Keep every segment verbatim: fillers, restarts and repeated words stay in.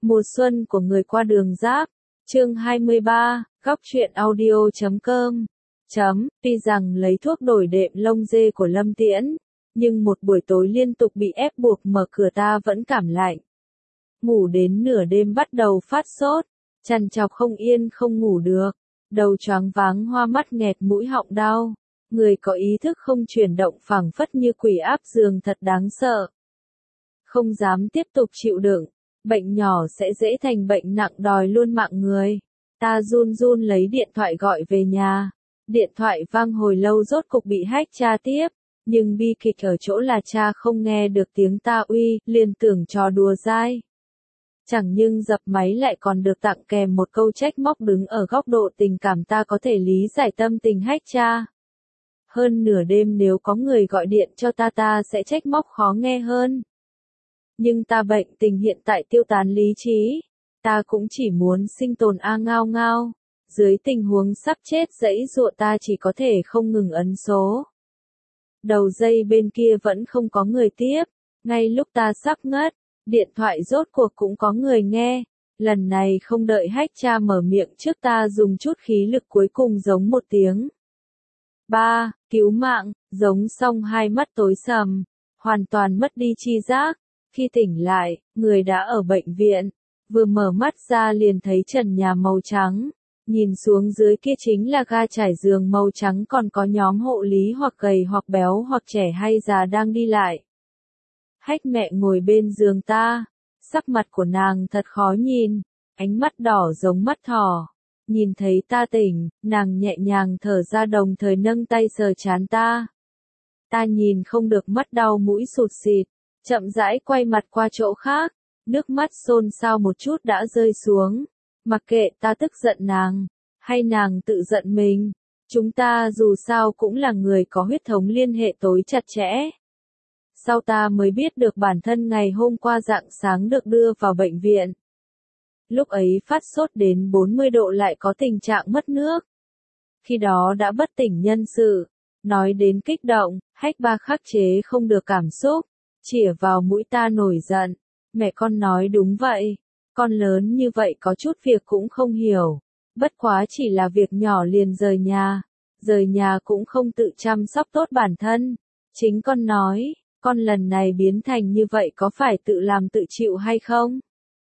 Mùa xuân của người qua đường Giáp, chương hai mươi ba, góc truyện audio chấm com. Chấm, tuy rằng lấy thuốc đổi đệm lông dê của Lâm Tiễn, nhưng một buổi tối liên tục bị ép buộc mở cửa ta vẫn cảm lạnh. Ngủ đến nửa đêm bắt đầu phát sốt, trằn trọc không yên không ngủ được, đầu choáng váng hoa mắt nghẹt mũi họng đau, người có ý thức không chuyển động phảng phất như quỷ áp giường thật đáng sợ. Không dám tiếp tục chịu đựng, bệnh nhỏ sẽ dễ thành bệnh nặng đòi luôn mạng người. Ta run run lấy điện thoại gọi về nhà. Điện thoại vang hồi lâu rốt cục bị hack tra tiếp, nhưng bi kịch ở chỗ là cha không nghe được tiếng ta uy, liền tưởng trò đùa dai. Chẳng nhưng dập máy lại còn được tặng kèm một câu trách móc đứng ở góc độ tình cảm ta có thể lý giải tâm tình hack cha. Hơn nửa đêm nếu có người gọi điện cho ta ta sẽ trách móc khó nghe hơn. Nhưng ta bệnh tình hiện tại tiêu tán lý trí, ta cũng chỉ muốn sinh tồn a ngao ngao, dưới tình huống sắp chết dẫy dụa ta chỉ có thể không ngừng ấn số. Đầu dây bên kia vẫn không có người tiếp, ngay lúc ta sắp ngất, điện thoại rốt cuộc cũng có người nghe, lần này không đợi hack cha mở miệng trước ta dùng chút khí lực cuối cùng giống một tiếng. Ba, cứu mạng, giống xong hai mắt tối sầm, hoàn toàn mất đi tri giác. Khi tỉnh lại, người đã ở bệnh viện, vừa mở mắt ra liền thấy trần nhà màu trắng, nhìn xuống dưới kia chính là ga trải giường màu trắng còn có nhóm hộ lý hoặc gầy hoặc béo hoặc trẻ hay già đang đi lại. Hách mẹ ngồi bên giường ta, sắc mặt của nàng thật khó nhìn, ánh mắt đỏ giống mắt thỏ. Nhìn thấy ta tỉnh, nàng nhẹ nhàng thở ra đồng thời nâng tay sờ trán ta. Ta nhìn không được mắt đau mũi sụt xịt. Chậm rãi quay mặt qua chỗ khác, nước mắt xôn xao một chút đã rơi xuống. Mặc kệ ta tức giận nàng, hay nàng tự giận mình, chúng ta dù sao cũng là người có huyết thống liên hệ tối chặt chẽ. Sau ta mới biết được bản thân ngày hôm qua rạng sáng được đưa vào bệnh viện. Lúc ấy phát sốt đến bốn mươi độ lại có tình trạng mất nước. Khi đó đã bất tỉnh nhân sự, nói đến kích động, hách ba khắc chế không được cảm xúc. Chỉa vào mũi ta nổi giận, mẹ con nói đúng vậy, con lớn như vậy có chút việc cũng không hiểu, bất quá chỉ là việc nhỏ liền rời nhà, rời nhà cũng không tự chăm sóc tốt bản thân, chính con nói, con lần này biến thành như vậy có phải tự làm tự chịu hay không?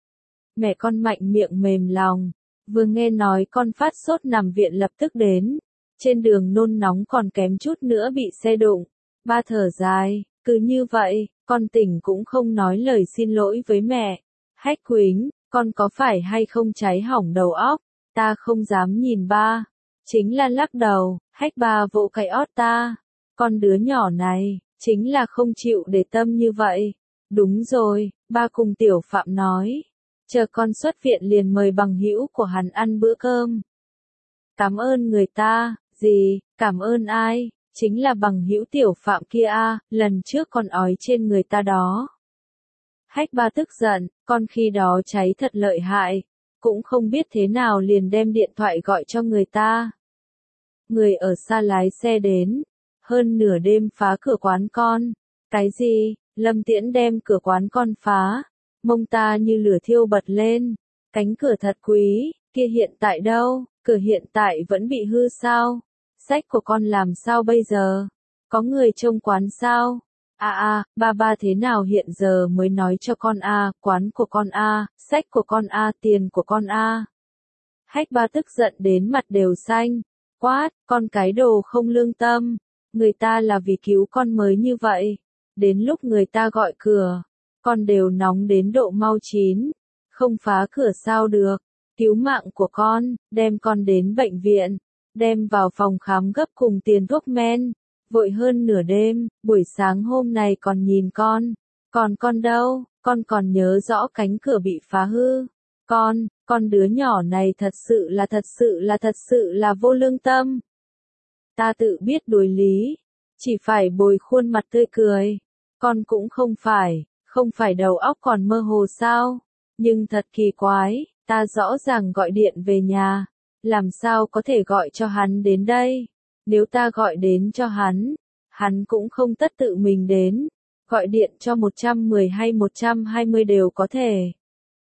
Mẹ con mạnh miệng mềm lòng, vừa nghe nói con phát sốt nằm viện lập tức đến, trên đường nôn nóng còn kém chút nữa bị xe đụng, ba thở dài, cứ như vậy. Con tỉnh cũng không nói lời xin lỗi với mẹ. Hách Quýnh, con có phải hay không cháy hỏng đầu óc? Ta không dám nhìn ba. Chính là lắc đầu, hách ba vỗ cái ót ta. Con đứa nhỏ này, chính là không chịu để tâm như vậy. Đúng rồi, ba cùng Tiểu Phạm nói. Chờ con xuất viện liền mời bằng hữu của hắn ăn bữa cơm. Cảm ơn người ta, gì, cảm ơn ai? Chính là bằng hữu Tiểu Phạm kia a, lần trước con ói trên người ta đó. Hách ba tức giận, con khi đó cháy thật lợi hại, cũng không biết thế nào liền đem điện thoại gọi cho người ta. Người ở xa lái xe đến, hơn nửa đêm phá cửa quán con. Cái gì, Lâm Tiễn đem cửa quán con phá, mông ta như lửa thiêu bật lên, cánh cửa thật quý, kia hiện tại đâu, cửa hiện tại vẫn bị hư sao? Sách của con làm sao bây giờ? Có người trông quán sao? À à, ba ba thế nào hiện giờ mới nói cho con a, à, quán của con a, à, sách của con a, à, tiền của con a. À. Hách ba tức giận đến mặt đều xanh, quát, con cái đồ không lương tâm, người ta là vì cứu con mới như vậy, đến lúc người ta gọi cửa, con đều nóng đến độ mau chín, không phá cửa sao được, cứu mạng của con, đem con đến bệnh viện. Đem vào phòng khám gấp cùng tiền thuốc men, vội hơn nửa đêm, buổi sáng hôm nay còn nhìn con, còn con đâu, con còn nhớ rõ cánh cửa bị phá hư, con, con đứa nhỏ này thật sự là thật sự là thật sự là vô lương tâm. Ta tự biết đối lý, chỉ phải bồi khuôn mặt tươi cười, con cũng không phải, không phải đầu óc còn mơ hồ sao, nhưng thật kỳ quái, ta rõ ràng gọi điện về nhà. Làm sao có thể gọi cho hắn đến đây? Nếu ta gọi đến cho hắn, hắn cũng không tất tự mình đến. Gọi điện cho một trăm mười hay một trăm hai mươi đều có thể.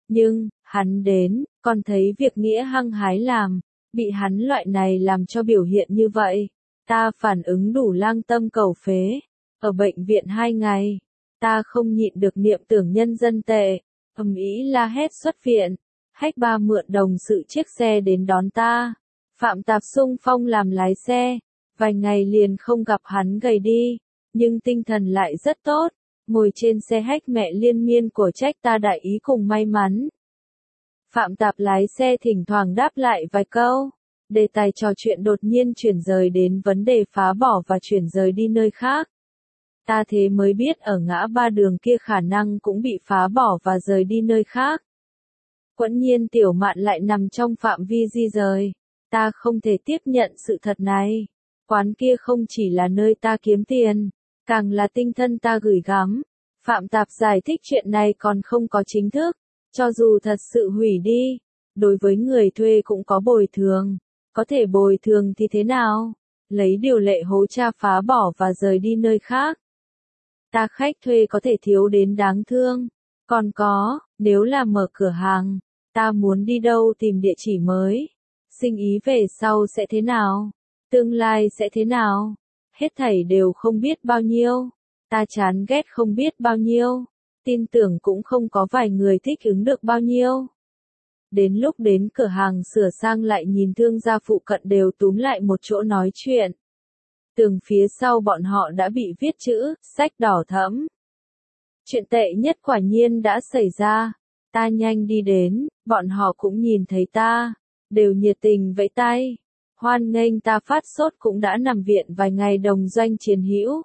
Nhưng, hắn đến, còn thấy việc nghĩa hăng hái làm, bị hắn loại này làm cho biểu hiện như vậy. Ta phản ứng đủ lang tâm cầu phế. Ở bệnh viện hai ngày, ta không nhịn được niệm tưởng nhân dân tệ, ầm ĩ la hét xuất viện. Hách Ba mượn đồng sự chiếc xe đến đón ta. Phạm Tạp xung phong làm lái xe, vài ngày liền không gặp hắn gầy đi, nhưng tinh thần lại rất tốt. Ngồi trên xe Hách mẹ liên miên của trách ta đại ý cùng may mắn. Phạm Tạp lái xe thỉnh thoảng đáp lại vài câu. Đề tài trò chuyện đột nhiên chuyển rời đến vấn đề phá bỏ và chuyển rời đi nơi khác. Ta thế mới biết ở ngã ba đường kia khả năng cũng bị phá bỏ và rời đi nơi khác. Quẫn nhiên Tiểu Mạn lại nằm trong phạm vi di rời. Ta không thể tiếp nhận sự thật này. Quán kia không chỉ là nơi ta kiếm tiền, càng là tinh thân ta gửi gắm. Phạm Tạp giải thích chuyện này còn không có chính thức. Cho dù thật sự hủy đi, đối với người thuê cũng có bồi thường. Có thể bồi thường thì thế nào? Lấy điều lệ hố cha phá bỏ và rời đi nơi khác. Ta khách thuê có thể thiếu đến đáng thương. Còn có, nếu là mở cửa hàng, ta muốn đi đâu tìm địa chỉ mới. Sinh ý về sau sẽ thế nào? Tương lai sẽ thế nào? Hết thảy đều không biết bao nhiêu. Ta chán ghét không biết bao nhiêu. Tin tưởng cũng không có vài người thích ứng được bao nhiêu. Đến lúc đến cửa hàng sửa sang lại nhìn thương gia phụ cận đều túm lại một chỗ nói chuyện. Tường phía sau bọn họ đã bị viết chữ, sách đỏ thẫm. Chuyện tệ nhất quả nhiên đã xảy ra. Ta nhanh đi đến, bọn họ cũng nhìn thấy ta, đều nhiệt tình vẫy tay. Hoan nghênh ta phát sốt cũng đã nằm viện vài ngày đồng doanh chiến hữu.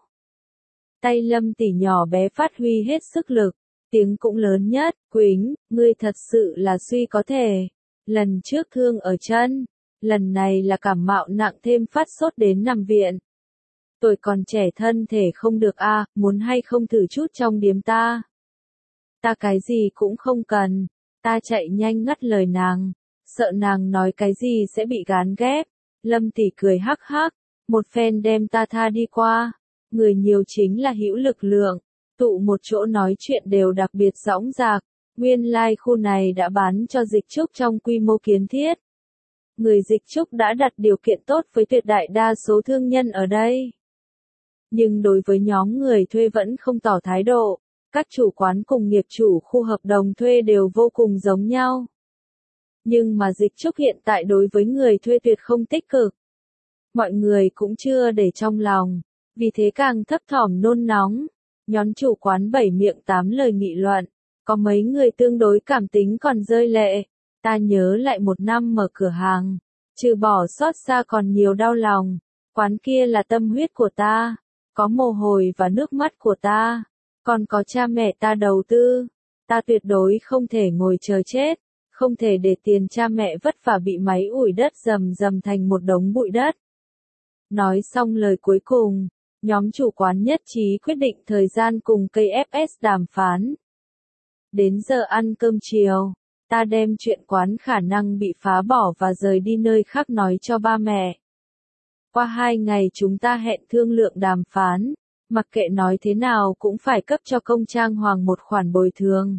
Tay Lâm tỷ nhỏ bé phát huy hết sức lực, tiếng cũng lớn nhất, Quýnh, ngươi thật sự là suy có thể. Lần trước thương ở chân, lần này là cảm mạo nặng thêm phát sốt đến nằm viện. Tuổi còn trẻ thân thể không được a, à, muốn hay không thử chút trong điếm ta. Ta cái gì cũng không cần, ta chạy nhanh ngắt lời nàng, sợ nàng nói cái gì sẽ bị gán ghép. Lâm tỷ cười hắc hắc, một phen đem ta tha đi qua. Người nhiều chính là hữu lực lượng, tụ một chỗ nói chuyện đều đặc biệt dõng dạc. Nguyên lai like khu này đã bán cho Dịch Trúc trong quy mô kiến thiết. Người Dịch Trúc đã đặt điều kiện tốt với tuyệt đại đa số thương nhân ở đây. Nhưng đối với nhóm người thuê vẫn không tỏ thái độ. Các chủ quán cùng nghiệp chủ khu hợp đồng thuê đều vô cùng giống nhau. Nhưng mà Dịch Trúc hiện tại đối với người thuê tuyệt không tích cực. Mọi người cũng chưa để trong lòng, vì thế càng thấp thỏm nôn nóng. Nhóm chủ quán bảy miệng tám lời nghị luận, có mấy người tương đối cảm tính còn rơi lệ. Ta nhớ lại một năm mở cửa hàng, trừ bỏ xót xa còn nhiều đau lòng. Quán kia là tâm huyết của ta, có mồ hôi và nước mắt của ta, còn có cha mẹ ta đầu tư. Ta tuyệt đối không thể ngồi chờ chết, không thể để tiền cha mẹ vất vả bị máy ủi đất rầm rầm thành một đống bụi đất. Nói xong lời cuối cùng, nhóm chủ quán nhất trí quyết định thời gian cùng ca ép ét đàm phán. Đến giờ ăn cơm chiều, ta đem chuyện quán khả năng bị phá bỏ và rời đi nơi khác nói cho ba mẹ. Qua hai ngày chúng ta hẹn thương lượng đàm phán, mặc kệ nói thế nào cũng phải cấp cho công trang hoàng một khoản bồi thường.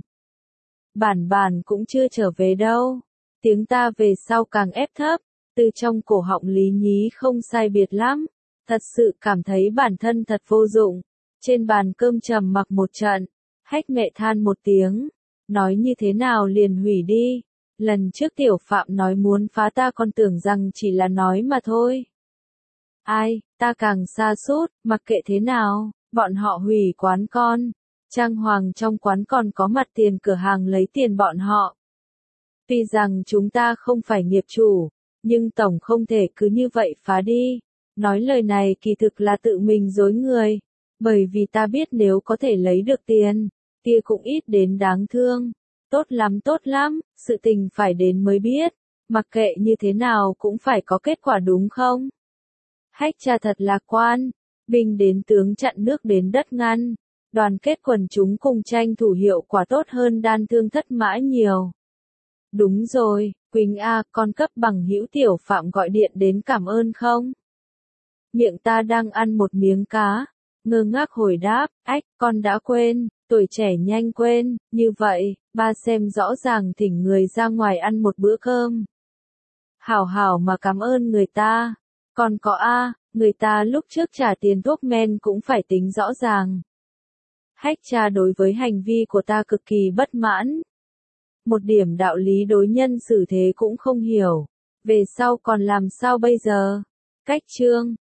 Bản bản cũng chưa trở về đâu, tiếng ta về sau càng ép thấp, từ trong cổ họng Lý Nhí không sai biệt lắm, thật sự cảm thấy bản thân thật vô dụng. Trên bàn cơm trầm mặc một trận, Hách mẹ than một tiếng, nói như thế nào liền hủy đi. Lần trước Tiểu Phạm nói muốn phá ta còn tưởng rằng chỉ là nói mà thôi. Ai, ta càng xa sút, mặc kệ thế nào, bọn họ hủy quán con. Trang hoàng trong quán còn có mặt tiền cửa hàng lấy tiền bọn họ. Tuy rằng chúng ta không phải nghiệp chủ, nhưng tổng không thể cứ như vậy phá đi. Nói lời này kỳ thực là tự mình dối người, bởi vì ta biết nếu có thể lấy được tiền, kia cũng ít đến đáng thương. Tốt lắm tốt lắm, sự tình phải đến mới biết, mặc kệ như thế nào cũng phải có kết quả đúng không? Hách cha thật lạc quan, binh đến tướng chặn nước đến đất ngăn, đoàn kết quần chúng cùng tranh thủ hiệu quả tốt hơn đan thương thất mã nhiều. Đúng rồi, Quỳnh A, con cấp bằng hữu Tiểu Phạm gọi điện đến cảm ơn không? Miệng ta đang ăn một miếng cá, ngơ ngác hồi đáp, ách, con đã quên, Tuổi trẻ nhanh quên, như vậy, ba xem rõ ràng thỉnh người ra ngoài ăn một bữa cơm. Hảo hảo mà cảm ơn người ta. Còn có a, người ta lúc trước trả tiền thuốc men cũng phải tính rõ ràng. Hách cha đối với hành vi của ta cực kỳ bất mãn. Một điểm đạo lý đối nhân xử thế cũng không hiểu. Về sau còn làm sao bây giờ? Cách chương